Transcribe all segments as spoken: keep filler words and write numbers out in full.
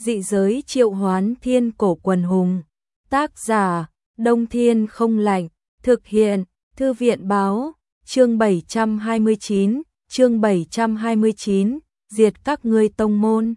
Dị giới triệu hoán thiên cổ quần hùng. Tác giả, Đông Thiên không lạnh. Thực hiện, Thư viện báo. Chương bảy trăm hai mươi chín, chương bảy trăm hai mươi chín, diệt các ngươi tông môn.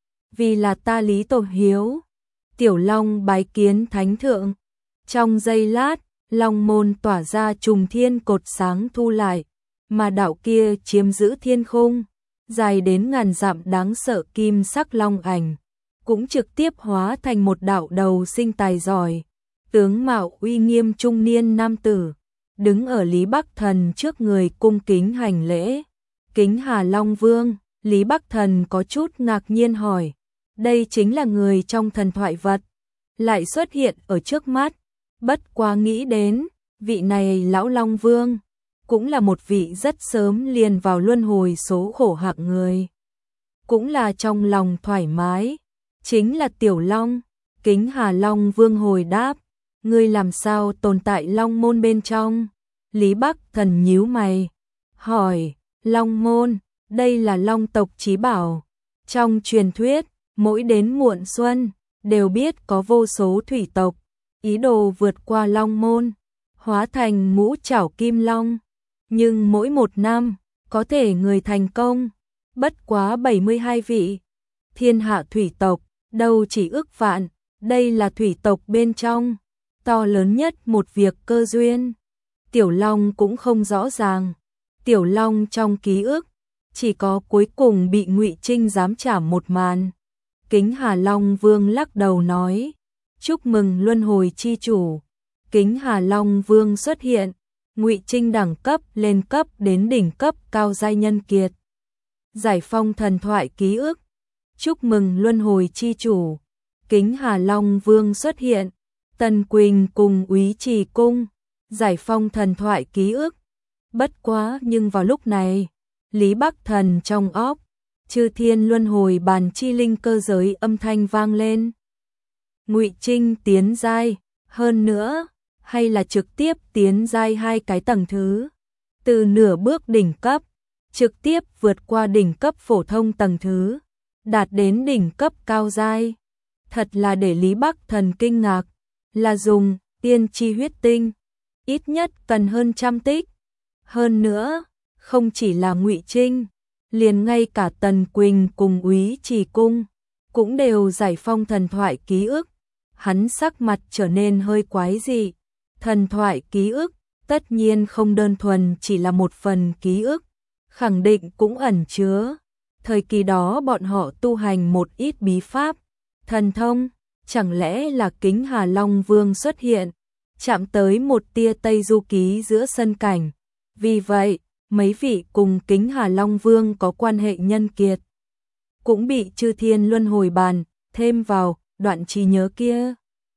Vì là ta Lý Tổ Hiếu. Tiểu Long bái kiến thánh thượng. Trong giây lát, Long môn tỏa ra trùng thiên cột sáng thu lại, mà đạo kia chiếm giữ thiên khung, dài đến ngàn dặm đáng sợ kim sắc long ảnh, cũng trực tiếp hóa thành một đạo đầu sinh tài giỏi, tướng mạo uy nghiêm trung niên nam tử, đứng ở Lý Bắc Thần trước người cung kính hành lễ. Kính Hà Long Vương. Lý Bắc Thần có chút ngạc nhiên hỏi, đây chính là người trong thần thoại vật, lại xuất hiện ở trước mắt. Bất quá nghĩ đến, vị này lão Long Vương, cũng là một vị rất sớm liền vào luân hồi số khổ hạng người. Cũng là trong lòng thoải mái, chính là Tiểu Long. Kính Hà Long Vương hồi đáp, ngươi làm sao tồn tại Long môn bên trong? Lý Bắc Thần nhíu mày, hỏi, Long môn, đây là Long tộc chí bảo. Trong truyền thuyết, mỗi đến muộn xuân, đều biết có vô số thủy tộc ý đồ vượt qua Long môn, hóa thành ngũ trảo kim long. Nhưng mỗi một năm, có thể người thành công, bất quá bảy mươi hai vị. Thiên hạ thủy tộc, đâu chỉ ước vạn, đây là thủy tộc bên trong, to lớn nhất một việc cơ duyên. Tiểu Long cũng không rõ ràng. Tiểu Long trong ký ức, chỉ có cuối cùng bị Ngụy Trinh giám trảm một màn. Kính Hà Long Vương lắc đầu nói, chúc mừng luân hồi chi chủ. Kính Hà Long Vương xuất hiện, Ngụy Trinh đẳng cấp lên cấp đến đỉnh cấp cao giai nhân kiệt. Giải phong thần thoại ký ức, chúc mừng luân hồi chi chủ. Kính Hà Long Vương xuất hiện, Tần Quỳnh cùng Úy Trì Cung, giải phong thần thoại ký ức. Bất quá nhưng vào lúc này, Lý Bắc Thần trong óc, chư thiên luân hồi bàn chi linh cơ giới âm thanh vang lên. Ngụy Trinh tiến giai, hơn nữa, hay là trực tiếp tiến giai hai cái tầng thứ. Từ nửa bước đỉnh cấp, trực tiếp vượt qua đỉnh cấp phổ thông tầng thứ, đạt đến đỉnh cấp cao giai. Thật là để Lý Bắc Thần kinh ngạc, là dùng tiên chi huyết tinh, ít nhất cần hơn trăm tích. Hơn nữa, không chỉ là Ngụy Trinh, liền ngay cả Tần Quỳnh cùng Úy Trì Cung, cũng đều giải phong thần thoại ký ức. Hắn sắc mặt trở nên hơi quái dị. Thần thoại ký ức, tất nhiên không đơn thuần chỉ là một phần ký ức, khẳng định cũng ẩn chứa thời kỳ đó bọn họ tu hành một ít bí pháp, thần thông. Chẳng lẽ là Kính Hà Long Vương xuất hiện, chạm tới một tia Tây Du Ký giữa sân cảnh. Vì vậy, mấy vị cùng Kính Hà Long Vương có quan hệ nhân kiệt, cũng bị chư thiên luân hồi bàn thêm vào đoạn trí nhớ kia.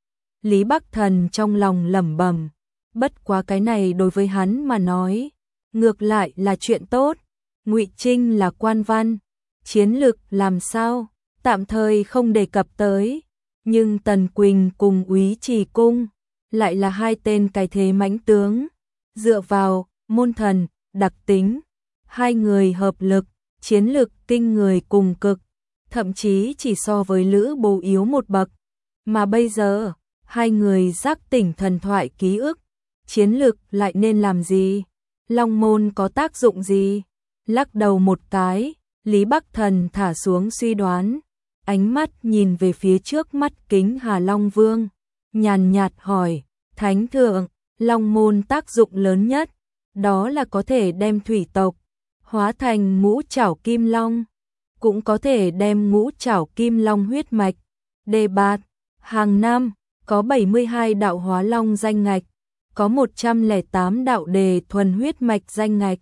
Lý Bắc Thần trong lòng lẩm bẩm, bất quá cái này đối với hắn mà nói, ngược lại là chuyện tốt. Ngụy Trinh là quan văn, chiến lực làm sao, tạm thời không đề cập tới, nhưng Tần Quỳnh cùng Úy Trì Cung lại là hai tên cái thế mãnh tướng, dựa vào môn thần, đặc tính, hai người hợp lực, chiến lực kinh người cùng cực, thậm chí chỉ so với Lữ Bố yếu một bậc. Mà bây giờ, hai người giác tỉnh thần thoại ký ức, chiến lực lại nên làm gì? Long môn có tác dụng gì? Lắc đầu một cái, Lý Bắc Thần thả xuống suy đoán, ánh mắt nhìn về phía trước mắt Kính Hà Long Vương, nhàn nhạt hỏi, Thánh thượng, Long môn tác dụng lớn nhất, đó là có thể đem thủy tộc hóa thành ngũ trảo kim long, cũng có thể đem ngũ trảo kim long huyết mạch đề bạt. Hàng năm có bảy mươi hai đạo hóa long danh ngạch, có một trăm lẻ tám đạo đề thuần huyết mạch danh ngạch.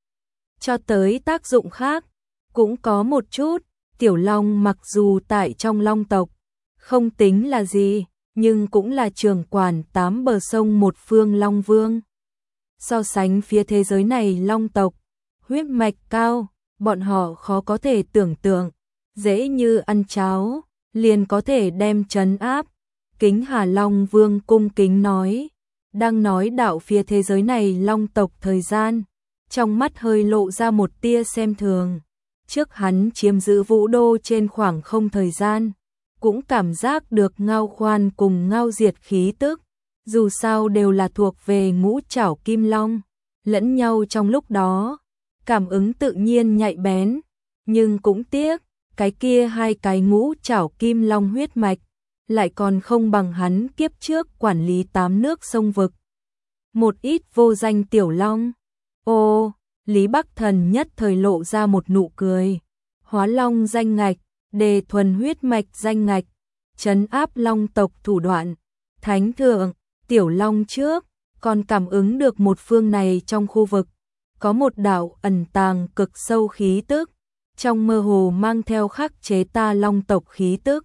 Cho tới tác dụng khác, cũng có một chút. Tiểu Long mặc dù tại trong Long tộc không tính là gì, nhưng cũng là trưởng quản tám bờ sông một phương Long Vương. So sánh phía thế giới này Long tộc, huyết mạch cao, bọn họ khó có thể tưởng tượng, dễ như ăn cháo, liền có thể đem trấn áp. Kính Hà Long Vương cung kính nói, đang nói đạo phía thế giới này Long tộc thời gian, trong mắt hơi lộ ra một tia xem thường. Trước hắn chiếm giữ Vũ Đô trên khoảng không thời gian, cũng cảm giác được Ngao Khoan cùng Ngao Diệt khí tức, dù sao đều là thuộc về ngũ trảo kim long, lẫn nhau trong lúc đó, cảm ứng tự nhiên nhạy bén, nhưng cũng tiếc, cái kia hai cái ngũ trảo kim long huyết mạch, lại còn không bằng hắn kiếp trước quản lý tám nước sông vực. Một ít vô danh tiểu long. Ô, Lý Bắc Thần nhất thời lộ ra một nụ cười. Hóa long danh ngạch, đề thuần huyết mạch danh ngạch, trấn áp long tộc thủ đoạn, thánh thượng, tiểu long trước, còn cảm ứng được một phương này trong khu vực, có một đạo ẩn tàng cực sâu khí tức, trong mơ hồ mang theo khắc chế ta long tộc khí tức.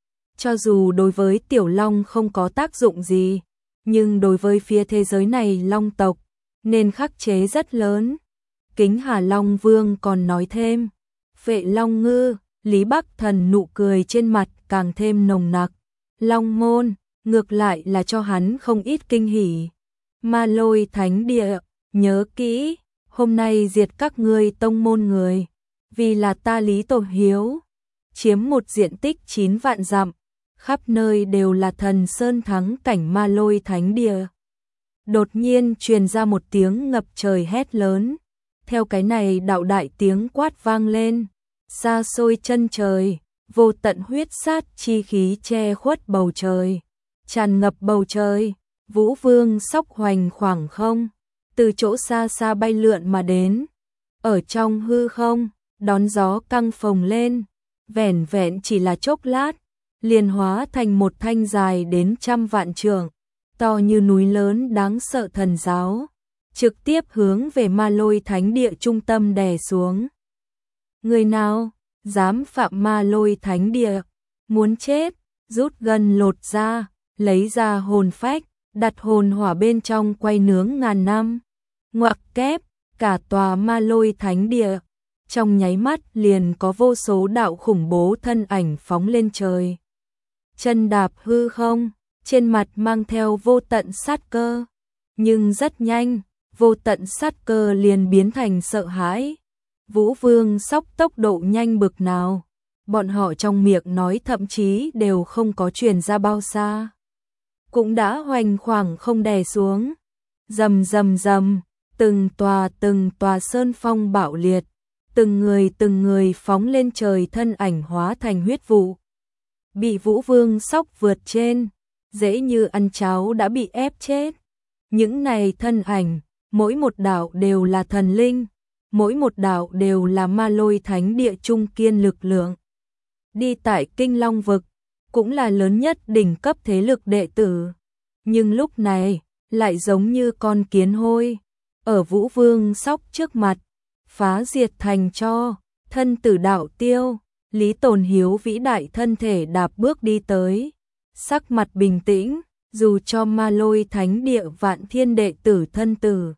Cho dù đối với tiểu long không có tác dụng gì, nhưng đối với phía thế giới này long tộc, nên khắc chế rất lớn. Kính Hà Long Vương còn nói thêm, Phệ Long Ngư, Lý Bắc Thần nụ cười trên mặt càng thêm nồng nặc. Long môn, ngược lại là cho hắn không ít kinh hỉ. Ma Lôi Thánh Địa, nhớ kỹ, hôm nay diệt các ngươi tông môn người, vì là ta Lý Tổ Hiếu, chiếm một diện tích chín vạn dặm, khắp nơi đều là thần sơn thắng cảnh Ma Lôi Thánh Địa. Đột nhiên truyền ra một tiếng ngập trời hét lớn, theo cái này đạo đại tiếng quát vang lên, xa xôi chân trời, vô tận huyết sát chi khí che khuất bầu trời, tràn ngập bầu trời, Vũ Vương sóc hoành khoảng không, từ chỗ xa xa bay lượn mà đến, ở trong hư không, đón gió căng phồng lên, vẻn vẹn chỉ là chốc lát, liền hóa thành một thanh dài đến trăm vạn trượng, to như núi lớn đáng sợ thần giáo, trực tiếp hướng về Ma Lôi Thánh Địa trung tâm đè xuống. Người nào dám phạm Ma Lôi Thánh Địa, muốn chết, rút gần lột ra, lấy ra hồn phách, đặt hồn hỏa bên trong quay nướng ngàn năm. Ngoặc kép, cả tòa Ma Lôi Thánh Địa, trong nháy mắt liền có vô số đạo khủng bố thân ảnh phóng lên trời. Chân đạp hư không, trên mặt mang theo vô tận sát cơ, nhưng rất nhanh, vô tận sát cơ liền biến thành sợ hãi. Vũ Vương sóc tốc độ nhanh bực nào, bọn họ trong miệng nói thậm chí đều không có truyền ra bao xa, cũng đã hoành khoảng không đè xuống. Rầm rầm rầm, từng tòa từng tòa sơn phong bạo liệt, từng người từng người phóng lên trời thân ảnh hóa thành huyết vụ, bị Vũ Vương sóc vượt trên, dễ như ăn cháo đã bị ép chết. Những này thân ảnh, mỗi một đạo đều là thần linh, mỗi một đạo đều là Ma Lôi Thánh Địa trung kiên lực lượng. Đi tại Kinh Long vực, cũng là lớn nhất đỉnh cấp thế lực đệ tử, nhưng lúc này lại giống như con kiến hôi, ở Vũ Vương sóc trước mặt, phá diệt thành tro, thân tử đạo tiêu. Lý Tồn Hiếu vĩ đại thân thể đạp bước đi tới, sắc mặt bình tĩnh, dù cho Ma Lôi Thánh Địa vạn thiên đệ tử thân tử,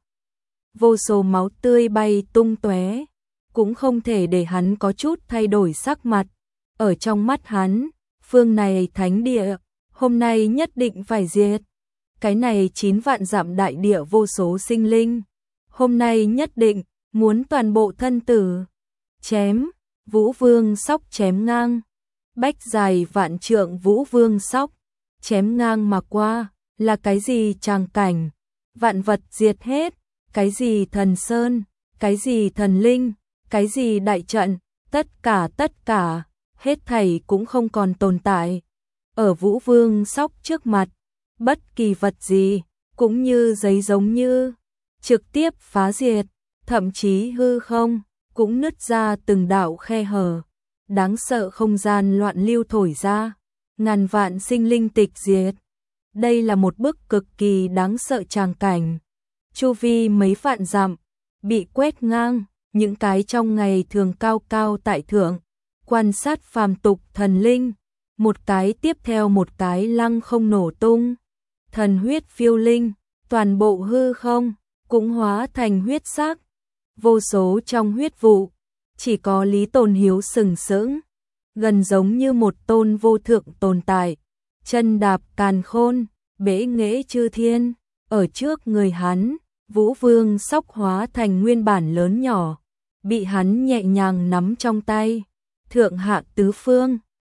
vô số máu tươi bay tung tóe, cũng không thể để hắn có chút thay đổi sắc mặt. Ở trong mắt hắn, phương này thánh địa, hôm nay nhất định phải diệt. Cái này chín vạn dặm đại địa vô số sinh linh, hôm nay nhất định muốn toàn bộ thân tử. Chém, Vũ Vương sóc chém ngang, bách dài vạn trượng Vũ Vương sóc, chém ngang mà qua, là cái gì tràng cảnh, vạn vật diệt hết, cái gì thần sơn, cái gì thần linh, cái gì đại trận, tất cả tất cả, hết thảy cũng không còn tồn tại. Ở Vũ Vương sóc trước mặt, bất kỳ vật gì, cũng như giấy giống như, trực tiếp phá diệt, thậm chí hư không, cũng nứt ra từng đạo khe hở, đáng sợ không gian loạn lưu thổi ra, ngàn vạn sinh linh tịch diệt. Đây là một bức cực kỳ đáng sợ tràng cảnh. Chu vi mấy vạn dặm, bị quét ngang, những cái trong ngày thường cao cao tại thượng, quan sát phàm tục thần linh, một cái tiếp theo một cái lăng không nổ tung. Thần huyết phiêu linh, toàn bộ hư không, cũng hóa thành huyết sắc. Vô số trong huyết vụ, chỉ có Lý Tồn Hiếu sừng sững, gần giống như một tôn vô thượng tồn tại, chân đạp càn khôn, bế nghệ chư thiên, ở trước người hắn, Vũ Vương sóc hóa thành nguyên bản lớn nhỏ, bị hắn nhẹ nhàng nắm trong tay, thượng hạ tứ phương,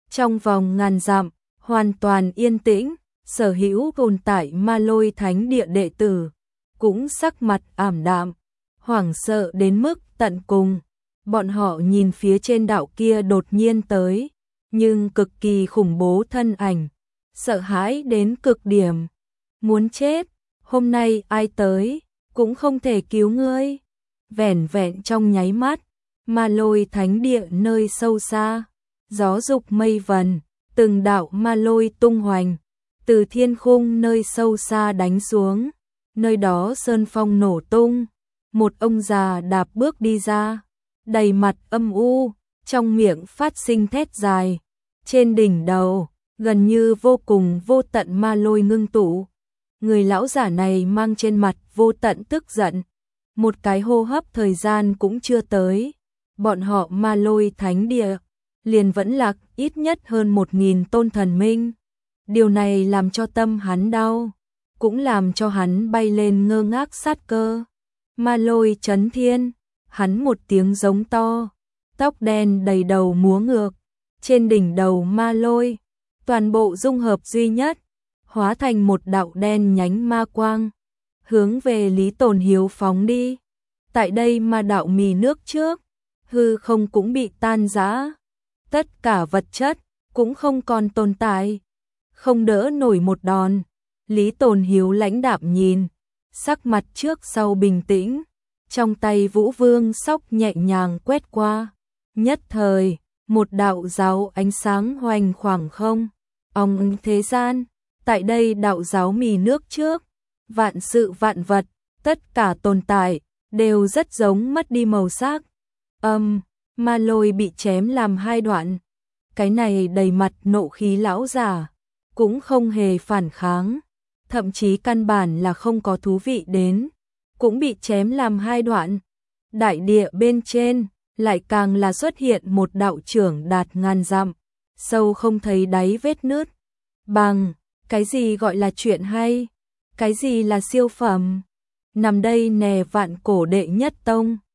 Trong vòng ngàn dặm, hoàn toàn yên tĩnh, sở hữu tồn tại Ma Lôi Thánh Địa đệ tử, cũng sắc mặt ảm đạm, hoảng sợ đến mức tận cùng. Bọn họ nhìn phía trên đạo kia đột nhiên tới, nhưng cực kỳ khủng bố thân ảnh, sợ hãi đến cực điểm. Muốn chết, hôm nay ai tới, cũng không thể cứu ngươi. Vẻn vẹn trong nháy mắt, Ma Lôi Thánh Địa nơi sâu xa, gió dục mây vần, từng đạo ma lôi tung hoành, từ thiên khung nơi sâu xa đánh xuống, nơi đó sơn phong nổ tung, một ông già đạp bước đi ra, đầy mặt âm u, trong miệng phát sinh thét dài, trên đỉnh đầu, gần như vô cùng vô tận ma lôi ngưng tụ. Người lão giả này mang trên mặt vô tận tức giận, một cái hô hấp thời gian cũng chưa tới, bọn họ Ma Lôi Thánh Địa liền vẫn lạc ít nhất hơn một nghìn tôn thần minh. Điều này làm cho tâm hắn đau, cũng làm cho hắn bay lên ngơ ngác sát cơ. Ma Lôi Chấn Thiên, hắn một tiếng giống to, tóc đen đầy đầu múa ngược, trên đỉnh đầu ma lôi, toàn bộ dung hợp duy nhất, hóa thành một đạo đen nhánh ma quang, hướng về Lý Tồn Hiếu phóng đi. Tại đây ma đạo mì nước trước, hư không cũng bị tan rã, tất cả vật chất cũng không còn tồn tại, không đỡ nổi một đòn. Lý Tồn Hiếu lãnh đạm nhìn, sắc mặt trước sau bình tĩnh, trong tay Vũ Vương sóc nhẹ nhàng quét qua, nhất thời, một đạo giáo ánh sáng hoành khoảng không, ong thế gian, tại đây đạo giáo mì nước trước, vạn sự vạn vật, tất cả tồn tại, đều rất giống mất đi màu sắc. Âm, ma lôi bị chém làm hai đoạn, cái này đầy mặt nộ khí lão giả, cũng không hề phản kháng, thậm chí căn bản là không có thú vị đến, cũng bị chém làm hai đoạn. Đại địa bên trên, lại càng là xuất hiện một đạo trưởng đạt ngàn dặm, sâu không thấy đáy vết nứt. Bằng, cái gì gọi là chuyện hay? Cái gì là siêu phẩm? Nằm đây nè vạn cổ đệ nhất tông.